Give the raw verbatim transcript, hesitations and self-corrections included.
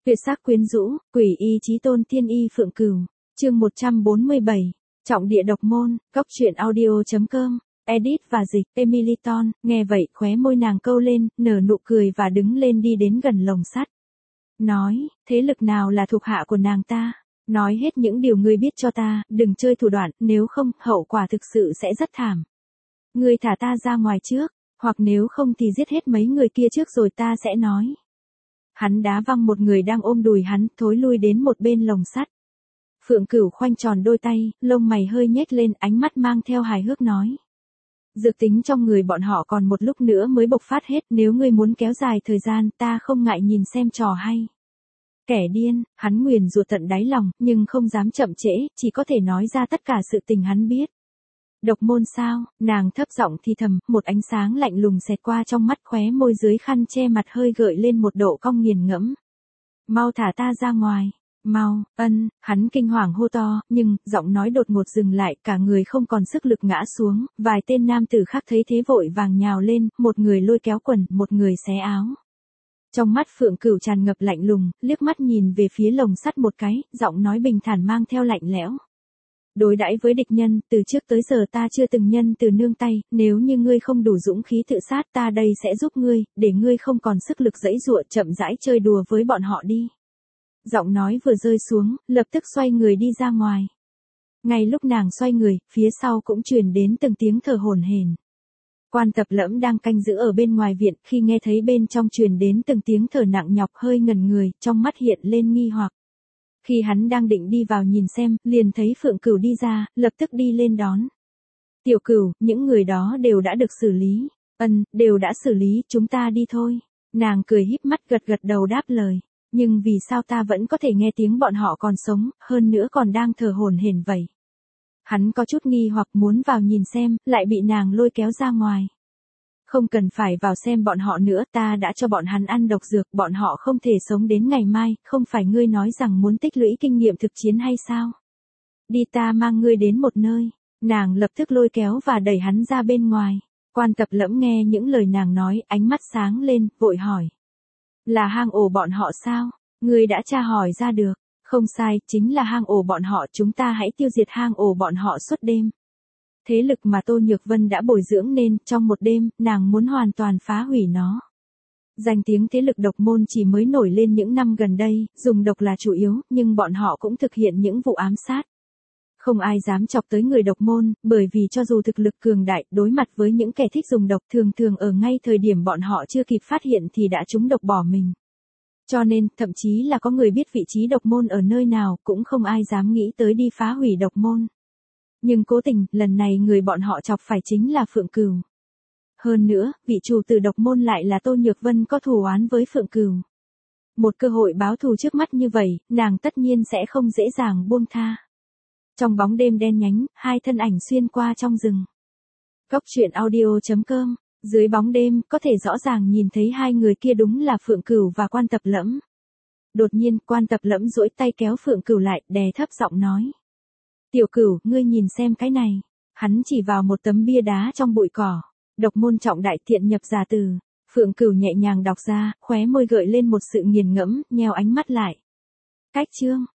Tuyệt sắc quyến rũ, quỷ y chí tôn tiên y Phượng Cửu. Chương một trăm bốn mươi bảy. Trọng địa độc môn, cốc truyện audio.com. Edit và dịch, Emily Ton, nghe vậy khóe môi nàng câu lên, nở nụ cười và đứng lên đi đến gần lồng sắt. Nói, thế lực nào là thuộc hạ của nàng ta? Nói hết những điều ngươi biết cho ta, đừng chơi thủ đoạn, nếu không, hậu quả thực sự sẽ rất thảm. Ngươi thả ta ra ngoài trước, hoặc nếu không thì giết hết mấy người kia trước rồi ta sẽ nói. Hắn đá văng một người đang ôm đùi hắn, thối lui đến một bên lồng sắt. Phượng Cửu khoanh tròn đôi tay, lông mày hơi nhếch lên, ánh mắt mang theo hài hước nói. Dược tính trong người bọn họ còn một lúc nữa mới bộc phát hết, nếu ngươi muốn kéo dài thời gian, ta không ngại nhìn xem trò hay. Kẻ điên, hắn nguyền rủa tận đáy lòng, nhưng không dám chậm trễ, chỉ có thể nói ra tất cả sự tình hắn biết. Độc môn sao? Nàng thấp giọng thì thầm, một ánh sáng lạnh lùng xẹt qua trong mắt, khóe môi dưới khăn che mặt hơi gợi lên một độ cong nghiền ngẫm. Mau thả ta ra ngoài. Mau, ân, hắn kinh hoàng hô to, nhưng, giọng nói đột ngột dừng lại, cả người không còn sức lực ngã xuống, vài tên nam tử khác thấy thế vội vàng nhào lên, một người lôi kéo quần, một người xé áo. Trong mắt Phượng Cửu tràn ngập lạnh lùng, liếc mắt nhìn về phía lồng sắt một cái, giọng nói bình thản mang theo lạnh lẽo. Đối đãi với địch nhân, từ trước tới giờ ta chưa từng nhân từ nương tay, nếu như ngươi không đủ dũng khí tự sát ta đây sẽ giúp ngươi, để ngươi không còn sức lực giãy giụa, chậm rãi chơi đùa với bọn họ đi. Giọng nói vừa rơi xuống, lập tức xoay người đi ra ngoài. Ngay lúc nàng xoay người, phía sau cũng truyền đến từng tiếng thở hổn hển. Quan Tập Lẫm đang canh giữ ở bên ngoài viện, khi nghe thấy bên trong truyền đến từng tiếng thở nặng nhọc hơi ngẩn người, trong mắt hiện lên nghi hoặc. Khi hắn đang định đi vào nhìn xem, liền thấy Phượng Cửu đi ra, lập tức đi lên đón. Tiểu Cửu, những người đó đều đã được xử lý. Ân, đều đã xử lý, chúng ta đi thôi. Nàng cười híp mắt gật gật đầu đáp lời. Nhưng vì sao ta vẫn có thể nghe tiếng bọn họ còn sống, hơn nữa còn đang thở hổn hển vậy? Hắn có chút nghi hoặc muốn vào nhìn xem, lại bị nàng lôi kéo ra ngoài. Không cần phải vào xem bọn họ nữa, ta đã cho bọn hắn ăn độc dược, bọn họ không thể sống đến ngày mai, không phải ngươi nói rằng muốn tích lũy kinh nghiệm thực chiến hay sao? Đi, ta mang ngươi đến một nơi. Nàng lập tức lôi kéo và đẩy hắn ra bên ngoài. Quan Tập Lẫm nghe những lời nàng nói, ánh mắt sáng lên, vội hỏi. Là hang ổ bọn họ sao? Ngươi đã tra hỏi ra được. Không sai, chính là hang ổ bọn họ, chúng ta hãy tiêu diệt hang ổ bọn họ suốt đêm. Thế lực mà Tô Nhược Vân đã bồi dưỡng nên, trong một đêm, nàng muốn hoàn toàn phá hủy nó. Danh tiếng thế lực độc môn chỉ mới nổi lên những năm gần đây, dùng độc là chủ yếu, nhưng bọn họ cũng thực hiện những vụ ám sát. Không ai dám chọc tới người độc môn, bởi vì cho dù thực lực cường đại, đối mặt với những kẻ thích dùng độc thường thường ở ngay thời điểm bọn họ chưa kịp phát hiện thì đã trúng độc bỏ mình. Cho nên, thậm chí là có người biết vị trí độc môn ở nơi nào, cũng không ai dám nghĩ tới đi phá hủy độc môn. Nhưng cố tình, lần này người bọn họ chọc phải chính là Phượng Cửu. Hơn nữa, vị chủ tử độc môn lại là Tô Nhược Vân có thù oán với Phượng Cửu. Một cơ hội báo thù trước mắt như vậy, nàng tất nhiên sẽ không dễ dàng buông tha. Trong bóng đêm đen nhánh, hai thân ảnh xuyên qua trong rừng. Cốc truyện audio.com. Dưới bóng đêm, có thể rõ ràng nhìn thấy hai người kia đúng là Phượng Cửu và Quan Tập Lẫm. Đột nhiên, Quan Tập Lẫm duỗi tay kéo Phượng Cửu lại, đè thấp giọng nói. Tiểu Cửu, ngươi nhìn xem cái này. Hắn chỉ vào một tấm bia đá trong bụi cỏ. Độc môn trọng đại thiện nhập giả từ. Phượng Cửu nhẹ nhàng đọc ra, khóe môi gợi lên một sự nghiền ngẫm, nheo ánh mắt lại. Cách chương.